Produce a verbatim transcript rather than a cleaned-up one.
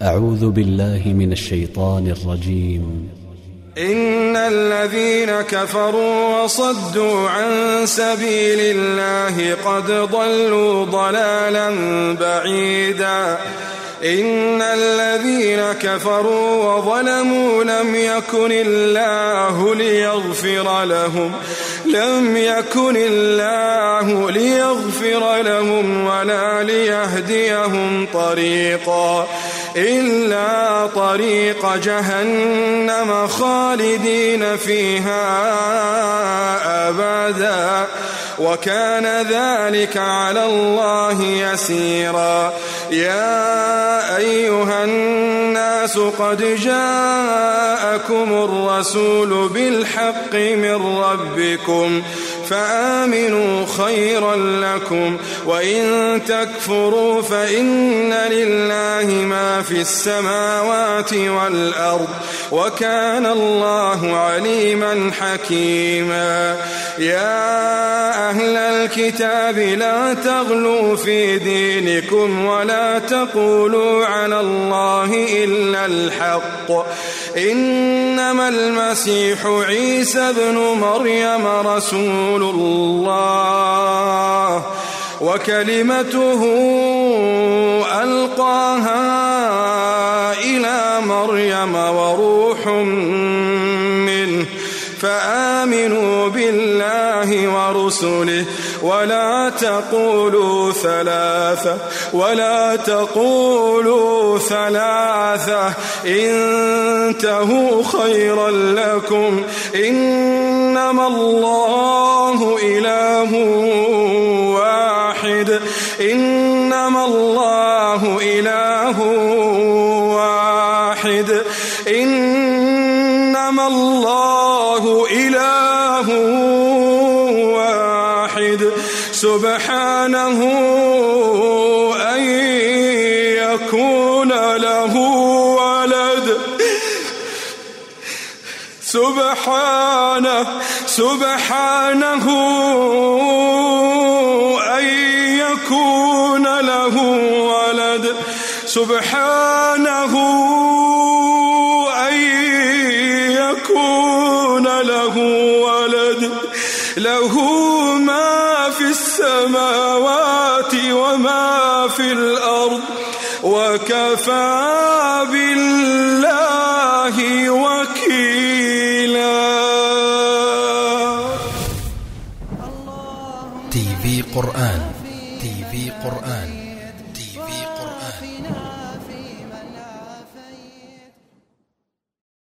أعوذ بالله من الشيطان الرجيم. إن الذين كفروا وصدوا عن سبيل الله قد ضلوا ضلالا بعيدا. إن الذين كفروا وظلموا لم يكن الله ليغفر لهم لم يكن الله ليغفر لهم ولا ليهديهم طريقا إلا طريق جهنم خالدين فيها أبدا وكان ذلك على الله يسيرا. يا أيها الناس قد جاءكم الرسول بالحق من ربكم فآمنوا خيرا لكم وإن تكفروا فإن لله ما في السماوات والأرض وكان الله عليما حكيما. يا أهل الكتاب لا تغلوا في دينكم ولا تقولوا على الله إلا الحق إنما المسيح عيسى ابن مريم رسول الله وكلمته ألقاها إلى مريم وروح منه فآمنوا بالله ورسله ولا تقولوا ثلاثة ولا تقولوا ثلاثة انتهوا خيرا لكم إنما الله إله واحد إنما الله إله واحد إنما الله إله واحد سبحانه أن يكون له ولد سبحانه سبحانه أن يكون له ولد سبحانه أن يكون له ولد له ما في السماوات وما في الأرض وكفى بالله وكيلا. تي في قرآن تي في قرآن